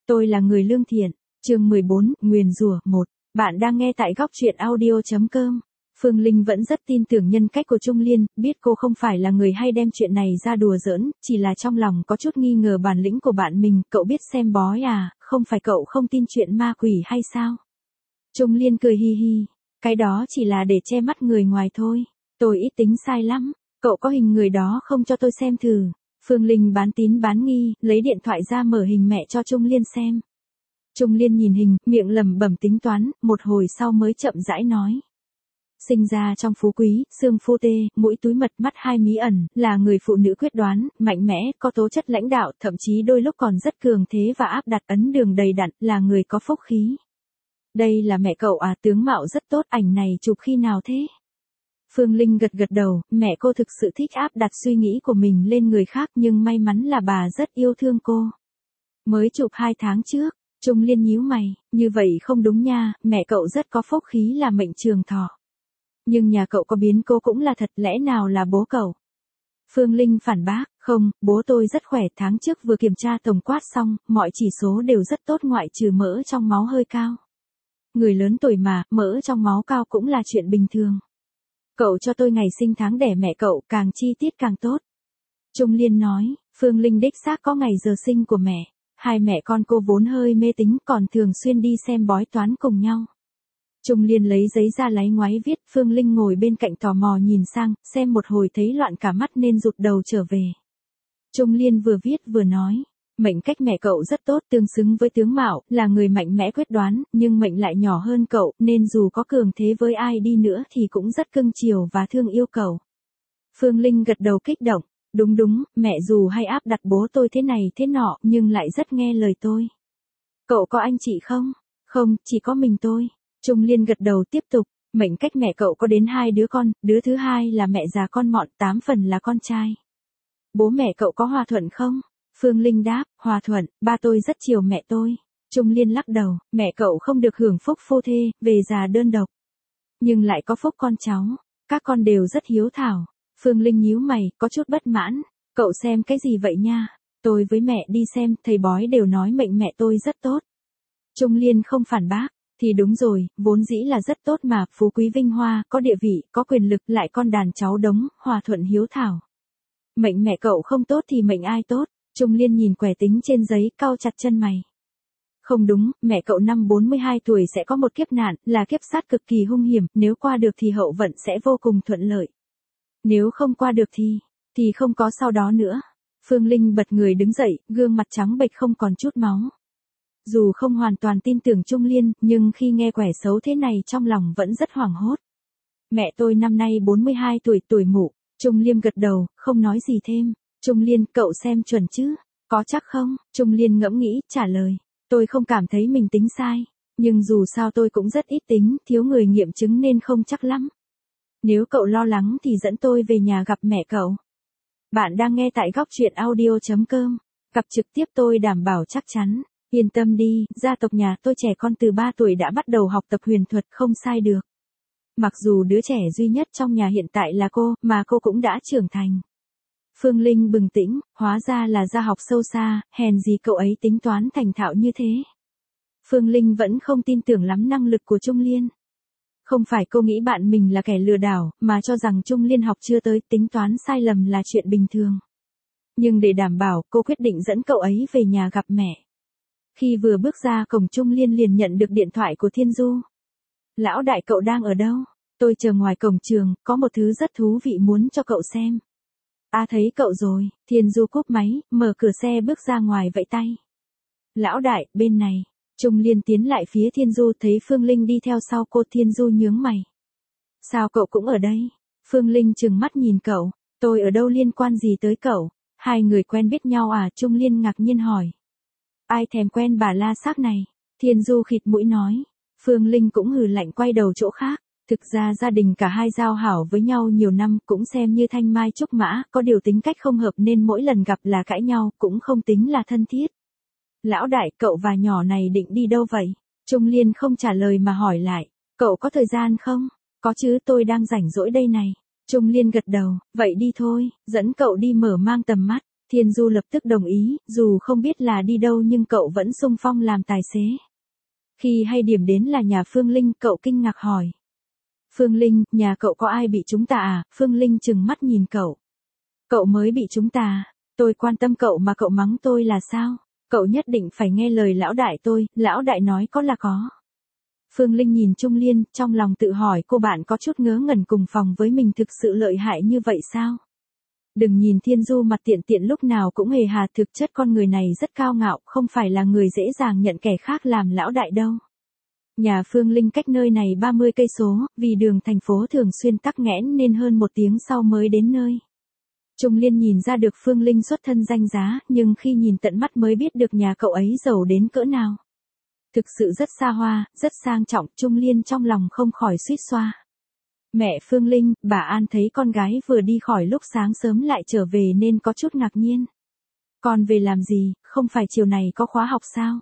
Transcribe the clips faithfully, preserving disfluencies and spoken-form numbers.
Tôi là người lương thiện. Chương mười bốn, nguyền rủa một. Bạn đang nghe tại góc truyện audio chấm com. Phương Linh vẫn rất tin tưởng nhân cách của Trung Liên, biết cô không phải là người hay đem chuyện này ra đùa giỡn, chỉ là trong lòng có chút nghi ngờ bản lĩnh của bạn mình. Cậu biết xem bói à, không phải cậu không tin chuyện ma quỷ hay sao? Trung Liên cười hi hi. Cái đó chỉ là để che mắt người ngoài thôi. Tôi ít tính sai lắm. Cậu có hình người đó không cho tôi xem thử? Phương Linh bán tín bán nghi, lấy điện thoại ra mở hình mẹ cho Trung Liên xem. Trung Liên nhìn hình, miệng lẩm bẩm tính toán, một hồi sau mới chậm rãi nói. Sinh ra trong phú quý, xương phô tê, mũi túi mật, mắt hai mí ẩn, là người phụ nữ quyết đoán, mạnh mẽ, có tố chất lãnh đạo, thậm chí đôi lúc còn rất cường thế và áp đặt, ấn đường đầy đặn, là người có phúc khí. Đây là mẹ cậu à, tướng mạo rất tốt, ảnh này chụp khi nào thế? Phương Linh gật gật đầu, mẹ cô thực sự thích áp đặt suy nghĩ của mình lên người khác, nhưng may mắn là bà rất yêu thương cô. Mới chụp hai tháng trước. Trung Liên nhíu mày, như vậy không đúng nha, mẹ cậu rất có phúc khí là mệnh trường thọ. Nhưng nhà cậu có biến cố cũng là thật, lẽ nào là bố cậu? Phương Linh phản bác, không, bố tôi rất khỏe, tháng trước vừa kiểm tra tổng quát xong, mọi chỉ số đều rất tốt ngoại trừ mỡ trong máu hơi cao. Người lớn tuổi mà, mỡ trong máu cao cũng là chuyện bình thường. Cậu cho tôi ngày sinh tháng đẻ mẹ cậu, càng chi tiết càng tốt. Trung Liên nói, Phương Linh đích xác có ngày giờ sinh của mẹ. Hai mẹ con cô vốn hơi mê tín, còn thường xuyên đi xem bói toán cùng nhau. Trung Liên lấy giấy ra láy ngoáy viết, Phương Linh ngồi bên cạnh tò mò nhìn sang, xem một hồi thấy loạn cả mắt nên rụt đầu trở về. Trung Liên vừa viết vừa nói, mệnh cách mẹ cậu rất tốt, tương xứng với tướng mạo, là người mạnh mẽ quyết đoán, nhưng mệnh lại nhỏ hơn cậu, nên dù có cường thế với ai đi nữa thì cũng rất cưng chiều và thương yêu cậu. Phương Linh gật đầu kích động. Đúng đúng, mẹ dù hay áp đặt bố tôi thế này thế nọ, nhưng lại rất nghe lời tôi. Cậu có anh chị không? Không, chỉ có mình tôi. Trung Liên gật đầu tiếp tục, mệnh cách mẹ cậu có đến hai đứa con, đứa thứ hai là mẹ già con mọn, tám phần là con trai. Bố mẹ cậu có hòa thuận không? Phương Linh đáp, hòa thuận, ba tôi rất chiều mẹ tôi. Trung Liên lắc đầu, mẹ cậu không được hưởng phúc phu thê, về già đơn độc. Nhưng lại có phúc con cháu, các con đều rất hiếu thảo. Phương Linh nhíu mày, có chút bất mãn. Cậu xem cái gì vậy nha? Tôi với mẹ đi xem, thầy bói đều nói mệnh mẹ tôi rất tốt. Trung Liên không phản bác. Thì đúng rồi, vốn dĩ là rất tốt mà, phú quý vinh hoa, có địa vị, có quyền lực, lại con đàn cháu đống, hòa thuận hiếu thảo. Mệnh mẹ cậu không tốt thì mệnh ai tốt? Trung Liên nhìn quẻ tính trên giấy, cau chặt chân mày. Không đúng, mẹ cậu năm bốn mươi hai tuổi sẽ có một kiếp nạn, là kiếp sát cực kỳ hung hiểm, nếu qua được thì hậu vận sẽ vô cùng thuận lợi. Nếu không qua được thì, thì không có sau đó nữa. Phương Linh bật người đứng dậy, gương mặt trắng bệch không còn chút máu. Dù không hoàn toàn tin tưởng Trung Liên, nhưng khi nghe quẻ xấu thế này trong lòng vẫn rất hoảng hốt. Mẹ tôi năm nay bốn mươi hai tuổi, tuổi Mụ. Trung Liên gật đầu, không nói gì thêm. Trung Liên, cậu xem chuẩn chứ? Có chắc không? Trung Liên ngẫm nghĩ, trả lời. Tôi không cảm thấy mình tính sai. Nhưng dù sao tôi cũng rất ít tính, thiếu người nghiệm chứng nên không chắc lắm. Nếu cậu lo lắng thì dẫn tôi về nhà gặp mẹ cậu. Bạn đang nghe tại góc truyện audio chấm com. Gặp trực tiếp tôi đảm bảo chắc chắn. Yên tâm đi, gia tộc nhà tôi trẻ con từ ba tuổi đã bắt đầu học tập huyền thuật, không sai được. Mặc dù đứa trẻ duy nhất trong nhà hiện tại là cô, mà cô cũng đã trưởng thành. Phương Linh bừng tỉnh, hóa ra là gia học sâu xa, hèn gì cậu ấy tính toán thành thạo như thế. Phương Linh vẫn không tin tưởng lắm năng lực của Trung Liên. Không phải cô nghĩ bạn mình là kẻ lừa đảo, mà cho rằng Trung Liên học chưa tới, tính toán sai lầm là chuyện bình thường. Nhưng để đảm bảo, cô quyết định dẫn cậu ấy về nhà gặp mẹ. Khi vừa bước ra cổng, Trung Liên liền nhận được điện thoại của Thiên Du. Lão đại, cậu đang ở đâu? Tôi chờ ngoài cổng trường, có một thứ rất thú vị muốn cho cậu xem. À, thấy cậu rồi. Thiên Du cúp máy, mở cửa xe bước ra ngoài vẫy tay. Lão đại, bên này. Trung Liên tiến lại phía Thiên Du, thấy Phương Linh đi theo sau cô. Thiên Du nhướng mày. Sao cậu cũng ở đây? Phương Linh trừng mắt nhìn cậu. Tôi ở đâu liên quan gì tới cậu? Hai người quen biết nhau à? Trung Liên ngạc nhiên hỏi. Ai thèm quen bà la xác này? Thiên Du khịt mũi nói. Phương Linh cũng hừ lạnh quay đầu chỗ khác. Thực ra gia đình cả hai giao hảo với nhau nhiều năm, cũng xem như thanh mai trúc mã, có điều tính cách không hợp nên mỗi lần gặp là cãi nhau, cũng không tính là thân thiết. Lão đại, cậu và nhỏ này định đi đâu vậy? Trung Liên không trả lời mà hỏi lại. Cậu có thời gian không? Có chứ, tôi đang rảnh rỗi đây này. Trung Liên gật đầu, vậy đi thôi, dẫn cậu đi mở mang tầm mắt. Thiên Du lập tức đồng ý, dù không biết là đi đâu nhưng cậu vẫn xung phong làm tài xế. Khi hay điểm đến là nhà Phương Linh, cậu kinh ngạc hỏi. Phương Linh, nhà cậu có ai bị trúng tà à? Phương Linh trừng mắt nhìn cậu. Cậu mới bị trúng tà, tôi quan tâm cậu mà cậu mắng tôi là sao? Cậu nhất định phải nghe lời lão đại tôi, lão đại nói có là có. Phương Linh nhìn Trung Liên, trong lòng tự hỏi cô bạn có chút ngớ ngẩn cùng phòng với mình thực sự lợi hại như vậy sao? Đừng nhìn Thiên Du mặt tiện tiện lúc nào cũng hề hà, thực chất con người này rất cao ngạo, không phải là người dễ dàng nhận kẻ khác làm lão đại đâu. Nhà Phương Linh cách nơi này ba mươi cây số, vì đường thành phố thường xuyên tắc nghẽn nên hơn một tiếng sau mới đến nơi. Trung Liên nhìn ra được Phương Linh xuất thân danh giá, nhưng khi nhìn tận mắt mới biết được nhà cậu ấy giàu đến cỡ nào. Thực sự rất xa hoa, rất sang trọng, Trung Liên trong lòng không khỏi suýt xoa. Mẹ Phương Linh, bà An thấy con gái vừa đi khỏi lúc sáng sớm lại trở về nên có chút ngạc nhiên. Con về làm gì, không phải chiều này có khóa học sao?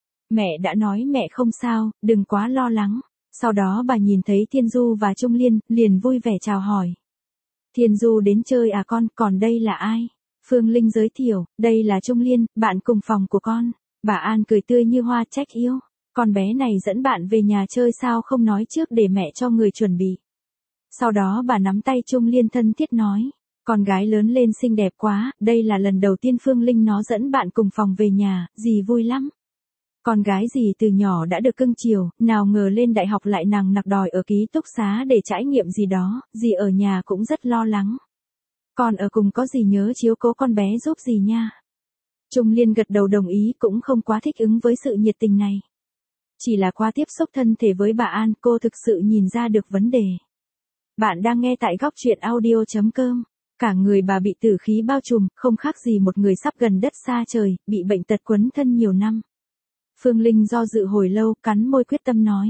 Mẹ đã nói mẹ không sao, đừng quá lo lắng. Sau đó bà nhìn thấy Thiên Du và Trung Liên, liền vui vẻ chào hỏi. Thiên Du đến chơi à con, còn đây là ai? Phương Linh giới thiệu, đây là Trung Liên, bạn cùng phòng của con. Bà An cười tươi như hoa trách yêu. Con bé này dẫn bạn về nhà chơi sao không nói trước để mẹ cho người chuẩn bị. Sau đó bà nắm tay Trung Liên thân thiết nói. Con gái lớn lên xinh đẹp quá, đây là lần đầu tiên Phương Linh nó dẫn bạn cùng phòng về nhà, dì vui lắm. Con gái dì từ nhỏ đã được cưng chiều, nào ngờ lên đại học lại nằng nặc đòi ở ký túc xá để trải nghiệm gì đó, dì ở nhà cũng rất lo lắng. Con ở cùng có gì nhớ chiếu cố con bé giúp dì nha. Trung Liên gật đầu đồng ý, cũng không quá thích ứng với sự nhiệt tình này. Chỉ là qua tiếp xúc thân thể với bà An, cô thực sự nhìn ra được vấn đề. Bạn đang nghe tại góc truyện audio chấm com. Cả người bà bị tử khí bao trùm, không khác gì một người sắp gần đất xa trời, bị bệnh tật quấn thân nhiều năm. Phương Linh do dự hồi lâu, cắn môi quyết tâm nói.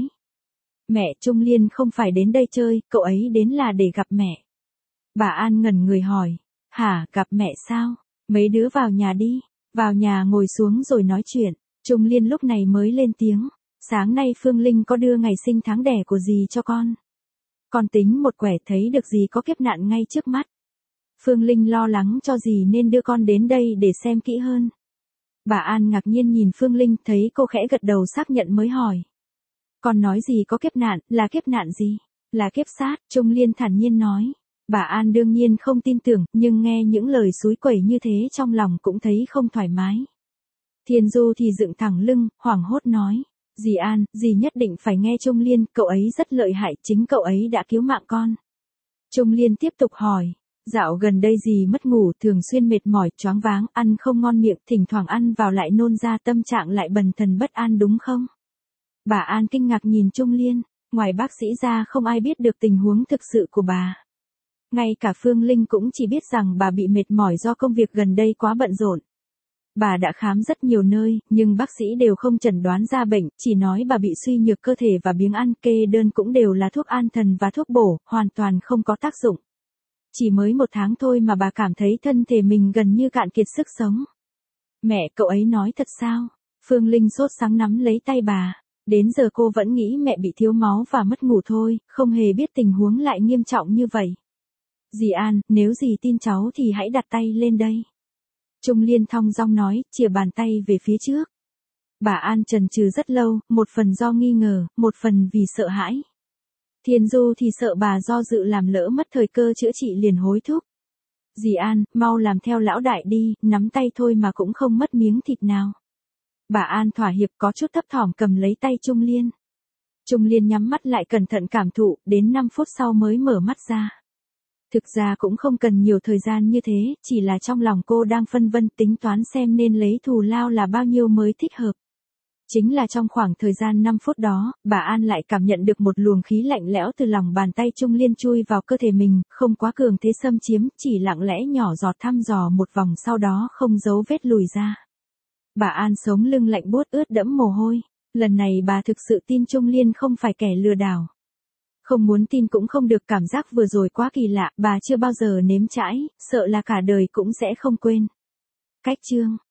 Mẹ, Trung Liên không phải đến đây chơi, cậu ấy đến là để gặp mẹ. Bà An ngẩn người hỏi. Hả, gặp mẹ sao? Mấy đứa vào nhà đi. Vào nhà ngồi xuống rồi nói chuyện. Trung Liên lúc này mới lên tiếng. Sáng nay Phương Linh có đưa ngày sinh tháng đẻ của dì cho con. Con tính một quẻ thấy được dì có kiếp nạn ngay trước mắt. Phương Linh lo lắng cho dì nên đưa con đến đây để xem kỹ hơn. Bà An ngạc nhiên nhìn Phương Linh, thấy cô khẽ gật đầu xác nhận mới hỏi. Con nói gì có kiếp nạn, là kiếp nạn gì? Là kiếp sát, Trung Liên thản nhiên nói. Bà An đương nhiên không tin tưởng, nhưng nghe những lời xúi quẩy như thế trong lòng cũng thấy không thoải mái. Thiên Du thì dựng thẳng lưng, hoảng hốt nói. Dì An, dì nhất định phải nghe Trung Liên, cậu ấy rất lợi hại, chính cậu ấy đã cứu mạng con. Trung Liên tiếp tục hỏi. Dạo gần đây dì mất ngủ, thường xuyên mệt mỏi, choáng váng, ăn không ngon miệng, thỉnh thoảng ăn vào lại nôn ra, tâm trạng lại bần thần bất an đúng không? Bà An kinh ngạc nhìn Trung Liên, ngoài bác sĩ ra không ai biết được tình huống thực sự của bà. Ngay cả Phương Linh cũng chỉ biết rằng bà bị mệt mỏi do công việc gần đây quá bận rộn. Bà đã khám rất nhiều nơi, nhưng bác sĩ đều không chẩn đoán ra bệnh, chỉ nói bà bị suy nhược cơ thể và biếng ăn, kê đơn cũng đều là thuốc an thần và thuốc bổ, hoàn toàn không có tác dụng. Chỉ mới một tháng thôi mà bà cảm thấy thân thể mình gần như cạn kiệt sức sống. Mẹ, cậu ấy nói thật sao? Phương Linh sốt sắng nắm lấy tay bà. Đến giờ cô vẫn nghĩ mẹ bị thiếu máu và mất ngủ thôi, không hề biết tình huống lại nghiêm trọng như vậy. Dì An, nếu dì tin cháu thì hãy đặt tay lên đây. Trung Liên thong dong nói, chìa bàn tay về phía trước. Bà An chần chừ rất lâu, một phần do nghi ngờ, một phần vì sợ hãi. Thiên Du thì sợ bà do dự làm lỡ mất thời cơ chữa trị liền hối thúc. Dì An, mau làm theo lão đại đi, nắm tay thôi mà cũng không mất miếng thịt nào. Bà An thỏa hiệp có chút thấp thỏm cầm lấy tay Trung Liên. Trung Liên nhắm mắt lại cẩn thận cảm thụ, đến năm phút sau mới mở mắt ra. Thực ra cũng không cần nhiều thời gian như thế, chỉ là trong lòng cô đang phân vân tính toán xem nên lấy thù lao là bao nhiêu mới thích hợp. Chính là trong khoảng thời gian năm phút đó, bà An lại cảm nhận được một luồng khí lạnh lẽo từ lòng bàn tay Trung Liên chui vào cơ thể mình, không quá cường thế xâm chiếm, chỉ lặng lẽ nhỏ giọt thăm dò một vòng sau đó không giấu vết lùi ra. Bà An sống lưng lạnh buốt ướt đẫm mồ hôi, lần này bà thực sự tin Trung Liên không phải kẻ lừa đảo. Không muốn tin cũng không được, cảm giác vừa rồi quá kỳ lạ, bà chưa bao giờ nếm trải, sợ là cả đời cũng sẽ không quên. Cách chương